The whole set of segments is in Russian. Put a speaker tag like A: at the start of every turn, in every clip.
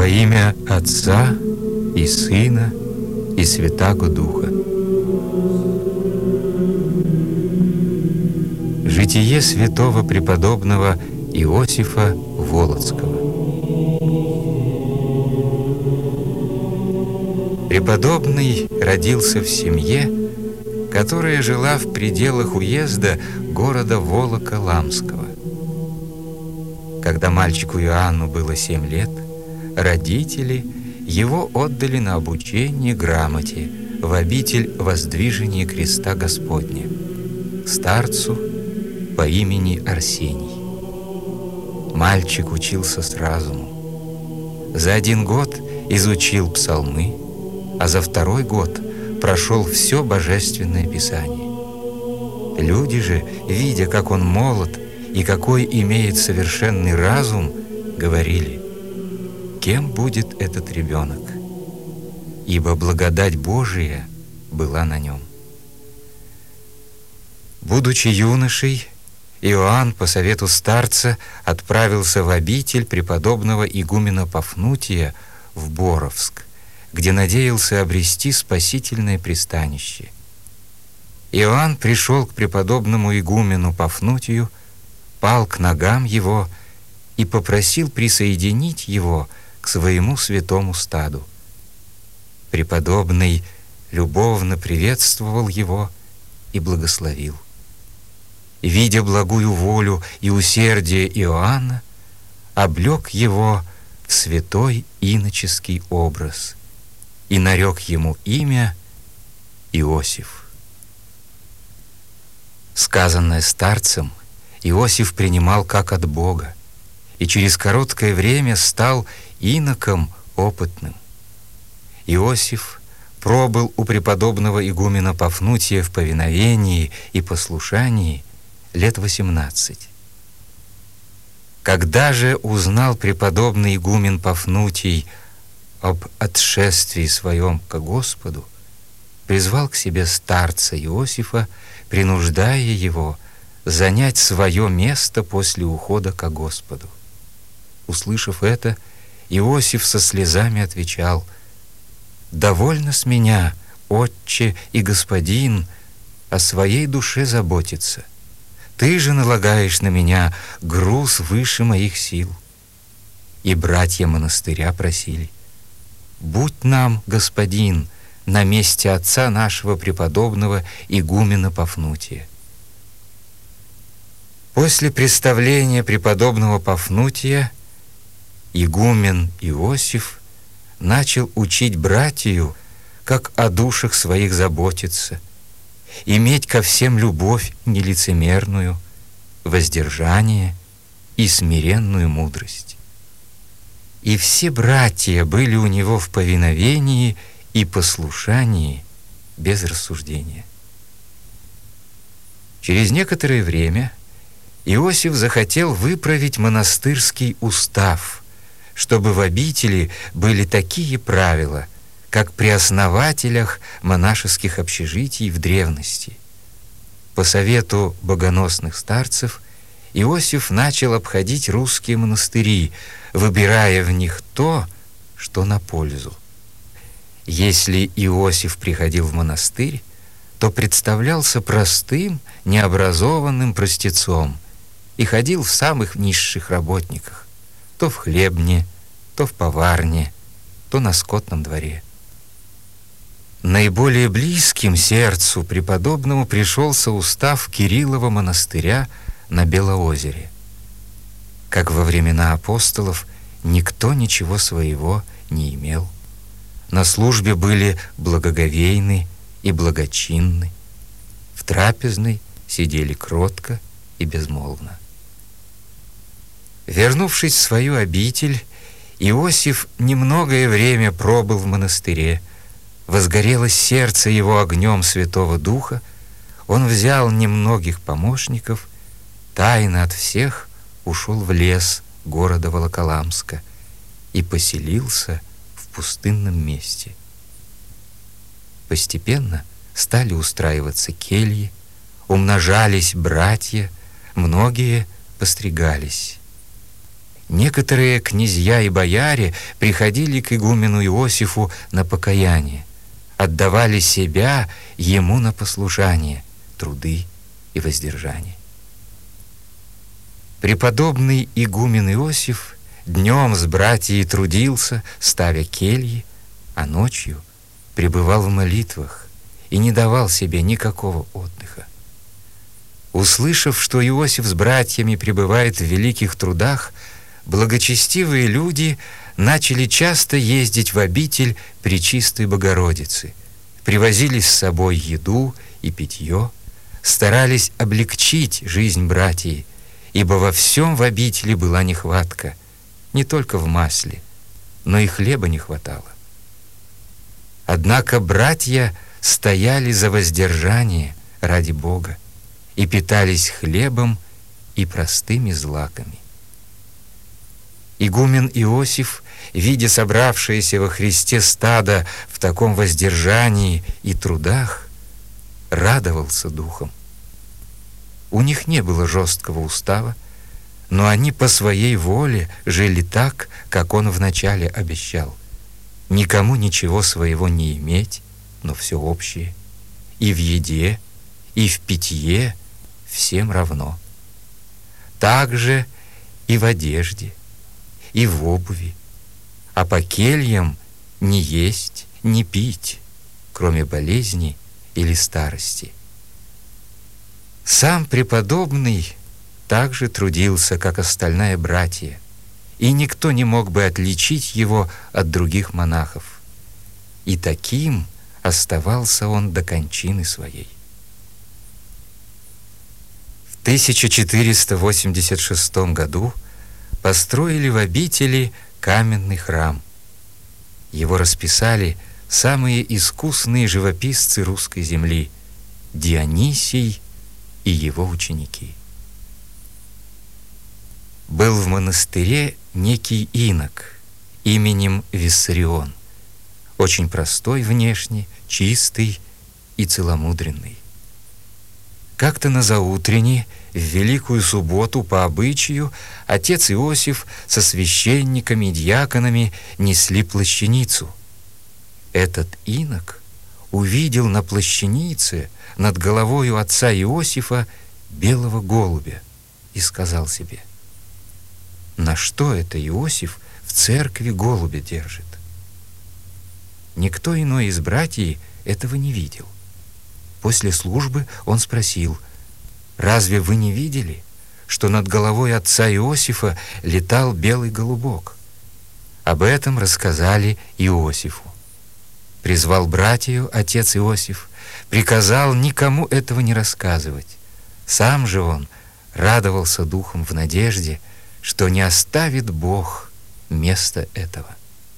A: Во имя Отца и Сына и Святаго Духа. Житие святого преподобного Иосифа Волоцкого. Преподобный родился в семье, которая жила в пределах уезда города Волоколамского. Когда мальчику Иоанну было 7 лет, родители его отдали на обучение грамоте в обитель Воздвижения Креста Господня, старцу по имени Арсений. Мальчик учился с разуму. За 1 год изучил псалмы, а за 2 год прошел все Божественное Писание. Люди же, видя, как он молод и какой имеет совершенный разум, говорили: кем будет этот ребенок? Ибо благодать Божия была на нем. Будучи юношей, Иоанн по совету старца отправился в обитель преподобного игумена Пафнутия в Боровск, где надеялся обрести спасительное пристанище. Иоанн пришел к преподобному игумену Пафнутию, пал к ногам его и попросил присоединить его к своему святому стаду. Преподобный любовно приветствовал его и благословил. Видя благую волю и усердие Иоанна, облек его в святой иноческий образ и нарек ему имя Иосиф. Сказанное старцем Иосиф принимал как от Бога и через короткое время стал иноком опытным. Иосиф пробыл у преподобного игумена Пафнутия в повиновении и послушании лет 18. Когда же узнал преподобный игумен Пафнутий об отшествии своем ко Господу, призвал к себе старца Иосифа, принуждая его занять свое место после ухода ко Господу. Услышав это, Иосиф со слезами отвечал: «Довольно с меня, Отче и Господин, о своей душе заботиться. Ты же налагаешь на меня груз выше моих сил». И братья монастыря просили: «Будь нам, Господин, на месте отца нашего преподобного игумена Пафнутия». После представления преподобного Пафнутия игумен Иосиф начал учить братью, как о душах своих заботиться, иметь ко всем любовь нелицемерную, воздержание и смиренную мудрость. И все братья были у него в повиновении и послушании без рассуждения. Через некоторое время Иосиф захотел выправить монастырский устав, чтобы в обители были такие правила, как при основателях монашеских общежитий в древности. По совету богоносных старцев Иосиф начал обходить русские монастыри, выбирая в них то, что на пользу. Если Иосиф приходил в монастырь, то представлялся простым, необразованным простецом и ходил в самых низших работниках, то в хлебне, то в поварне, то на скотном дворе. Наиболее близким сердцу преподобному пришелся устав Кириллова монастыря на Белоозере. Как во времена апостолов, никто ничего своего не имел. На службе были благоговейны и благочинны, в трапезной сидели кротко и безмолвно. Вернувшись в свою обитель, Иосиф немногое время пробыл в монастыре. Возгорелось сердце его огнем Святого Духа, он взял немногих помощников, тайно от всех ушел в лес города Волоколамска и поселился в пустынном месте. Постепенно стали устраиваться кельи, умножались братья, многие постригались. Некоторые князья и бояре приходили к игумену Иосифу на покаяние, отдавали себя ему на послушание, труды и воздержание. Преподобный игумен Иосиф днем с братьями трудился, ставя кельи, а ночью пребывал в молитвах и не давал себе никакого отдыха. Услышав, что Иосиф с братьями пребывает в великих трудах, благочестивые люди начали часто ездить в обитель Пречистой Богородицы, привозили с собой еду и питье, старались облегчить жизнь братьев, ибо во всем в обители была нехватка, не только в масле, но и хлеба не хватало. Однако братья стояли за воздержание ради Бога и питались хлебом и простыми злаками. Игумен Иосиф, видя собравшееся во Христе стадо в таком воздержании и трудах, радовался духом. У них не было жесткого устава, но они по своей воле жили так, как он вначале обещал. Никому ничего своего не иметь, но все общее. И в еде, и в питье всем равно. Также и в одежде, и в обуви. А по кельям не есть, не пить, кроме болезни или старости. Сам преподобный также трудился, как остальные братья, и никто не мог бы отличить его от других монахов. И таким оставался он до кончины своей. В 1486 году построили в обители каменный храм. Его расписали самые искусные живописцы русской земли — Дионисий и его ученики. Был в монастыре некий инок именем Виссарион, очень простой внешне, чистый и целомудренный. Как-то на заутренне, в Великую Субботу, по обычаю, отец Иосиф со священниками и диаконами несли плащаницу. Этот инок увидел на плащанице над головою отца Иосифа белого голубя и сказал себе: «На что это Иосиф в церкви голубя держит?» Никто иной из братьев этого не видел. После службы он спросил: «Разве вы не видели, что над головой отца Иосифа летал белый голубок?» Об этом рассказали Иосифу. Призвал братью отец Иосиф, приказал никому этого не рассказывать. Сам же он радовался духом в надежде, что не оставит Бог место этого.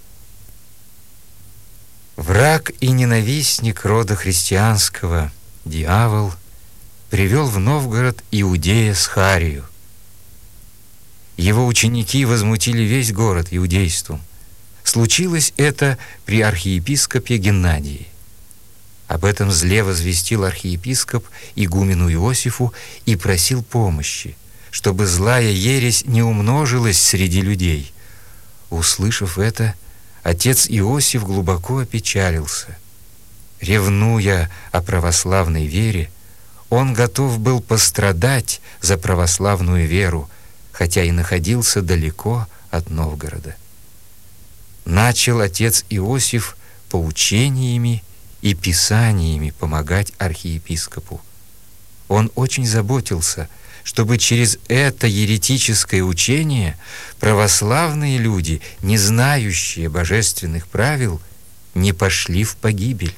A: Враг и ненавистник рода христианского, дьявол, привел в Новгород иудея Схарию. Его ученики возмутили весь город иудейством. Случилось это при архиепископе Геннадии. Об этом зле возвестил архиепископ игумену Иосифу и просил помощи, чтобы злая ересь не умножилась среди людей. Услышав это, отец Иосиф глубоко опечалился. Ревнуя о православной вере, он готов был пострадать за православную веру, хотя и находился далеко от Новгорода. Начал отец Иосиф поучениями и писаниями помогать архиепископу. Он очень заботился, чтобы через это еретическое учение православные люди, не знающие божественных правил, не пошли в погибель.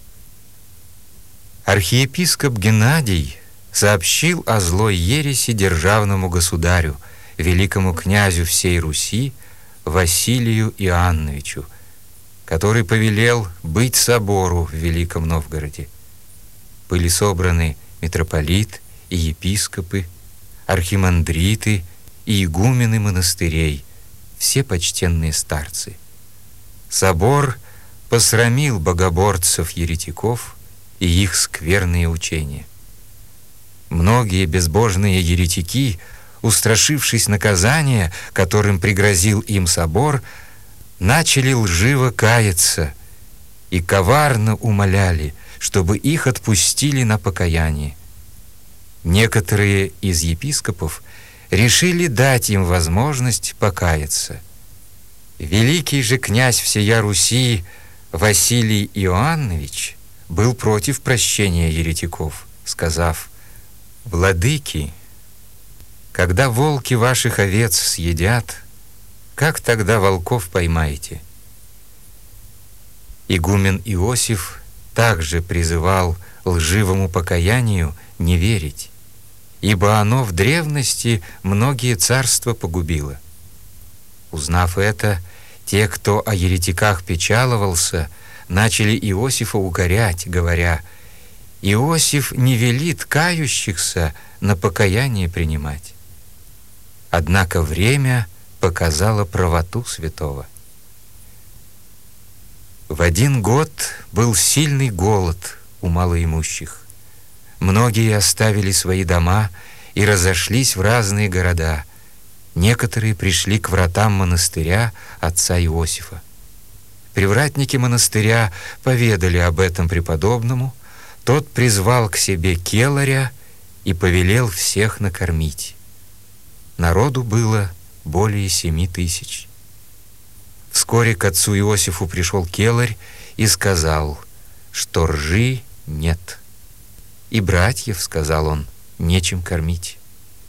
A: Архиепископ Геннадий сообщил о злой ереси державному государю, великому князю всей Руси Василию Иоанновичу, который повелел быть собору в Великом Новгороде. Были собраны митрополит и епископы, архимандриты и игумены монастырей, все почтенные старцы. Собор посрамил богоборцев-еретиков и их скверные учения. Многие безбожные еретики устрашившись наказания, которым пригрозил им собор, начали лживо каяться и коварно умоляли, чтобы их отпустили на покаяние. Некоторые из епископов решили дать им возможность покаяться. Великий же князь всея Руси Василий Иоаннович был против прощения еретиков, сказав: «Владыки, когда волки ваших овец съедят, как тогда волков поймаете?» Игумен Иосиф также призывал лживому покаянию не верить, ибо оно в древности многие царства погубило. Узнав это, те, кто о еретиках печаловался, начали Иосифа укорять, говоря: «Иосиф не велит кающихся на покаяние принимать». Однако время показало правоту святого. В один год был сильный голод у малоимущих. Многие оставили свои дома и разошлись в разные города. Некоторые пришли к вратам монастыря отца Иосифа. Привратники монастыря поведали об этом преподобному. Тот призвал к себе келаря и повелел всех накормить. Народу было более 7000. Вскоре к отцу Иосифу пришел келарь и сказал, что ржи нет. И братьев, сказал он, нечем кормить.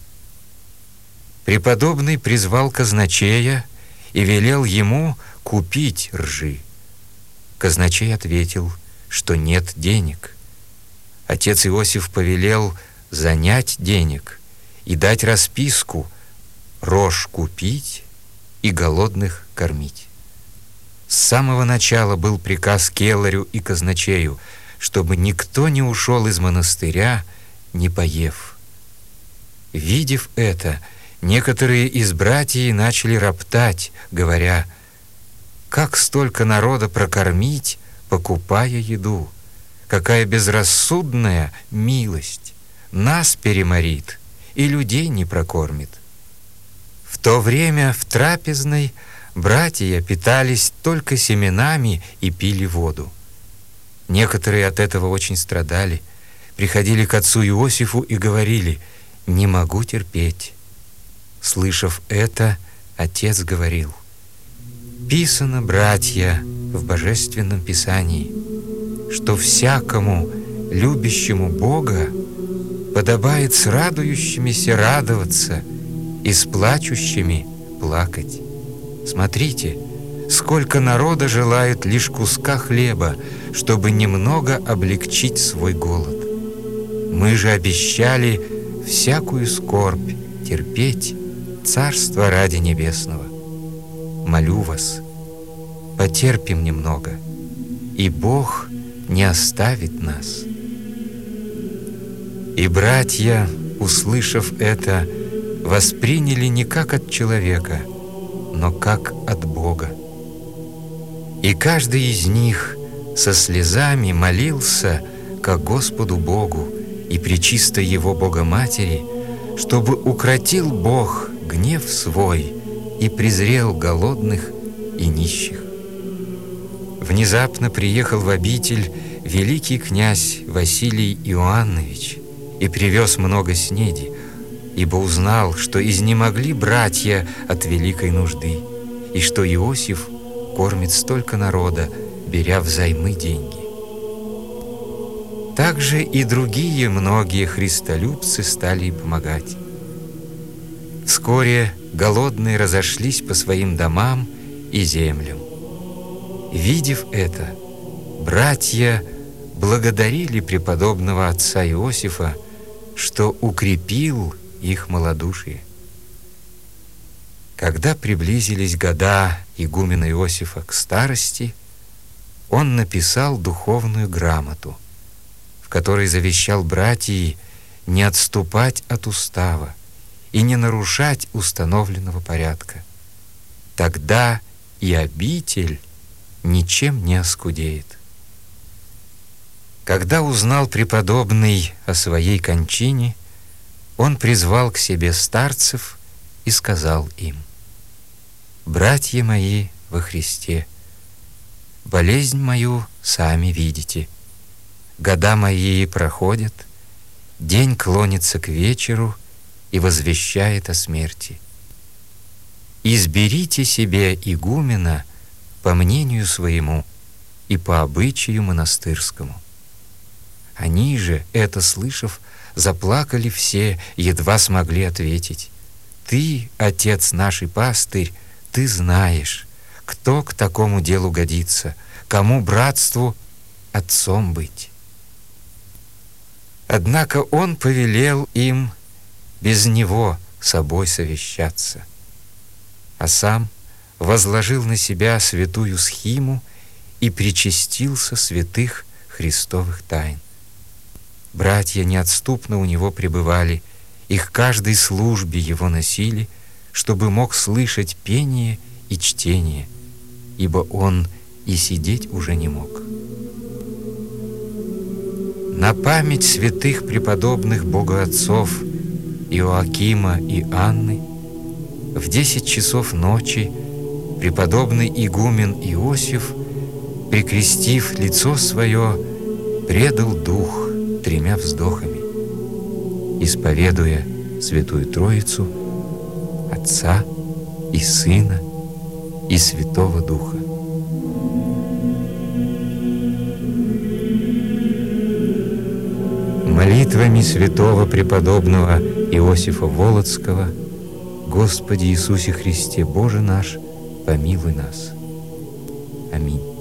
A: Преподобный призвал казначея и велел ему купить ржи. Казначей ответил, что нет денег. Отец Иосиф повелел занять денег и дать расписку: рожь купить и голодных кормить. С самого начала был приказ келарю и казначею, чтобы никто не ушел из монастыря, не поев. Видев это, некоторые из братьев начали роптать, говоря: «Как столько народа прокормить, покупая еду? Какая безрассудная милость! Нас переморит и людей не прокормит». В то время в трапезной братья питались только семенами и пили воду. Некоторые от этого очень страдали, приходили к отцу Иосифу и говорили: «Не могу терпеть». Слышав это, отец говорил: «Писано, братья, в Божественном Писании, что всякому, любящему Бога, подобает с радующимися радоваться и с плачущими плакать. Смотрите, сколько народа желает лишь куска хлеба, чтобы немного облегчить свой голод. Мы же обещали всякую скорбь терпеть Царство ради Небесного. Молю вас, потерпим немного, и Бог не оставит нас». И братья, услышав это, восприняли не как от человека, но как от Бога. И каждый из них со слезами молился ко Господу Богу и пречистой Его Богоматери, чтобы укротил Бог гнев свой и презрел голодных и нищих. Внезапно приехал в обитель великий князь Василий Иоаннович и привез много снеди, ибо узнал, что изнемогли братья от великой нужды, и что Иосиф кормит столько народа, беря взаймы деньги. Также и другие многие христолюбцы стали им помогать. Вскоре голодные разошлись по своим домам и землям. Видев это, братья благодарили преподобного отца Иосифа, что укрепил их малодушие. Когда приблизились года игумена Иосифа к старости, он написал духовную грамоту, в которой завещал братьям не отступать от устава и не нарушать установленного порядка. Тогда и обитель ничем не оскудеет. Когда узнал преподобный о своей кончине, он призвал к себе старцев и сказал им: «Братья мои во Христе, болезнь мою сами видите. Года мои проходят, день клонится к вечеру и возвещает о смерти. Изберите себе игумена по мнению своему и по обычаю монастырскому». Они же, это слышав, заплакали все, едва смогли ответить: «Ты, отец наший пастырь, ты знаешь, кто к такому делу годится, кому братству отцом быть». Однако он повелел им без него собой совещаться, а сам возложил на себя святую схиму и причастился святых Христовых тайн. Братья неотступно у него пребывали, их каждой службе его носили, чтобы мог слышать пение и чтение, ибо он и сидеть уже не мог. На память святых преподобных богоотцов Иоакима и Анны в 10 часов ночи преподобный игумен Иосиф, прикрестив лицо свое, предал дух 3 вздохами, исповедуя Святую Троицу, Отца и Сына и Святого Духа. Молитвами святого преподобного Иосифа Волоцкого: Господи Иисусе Христе, Боже наш, помилуй нас. Аминь.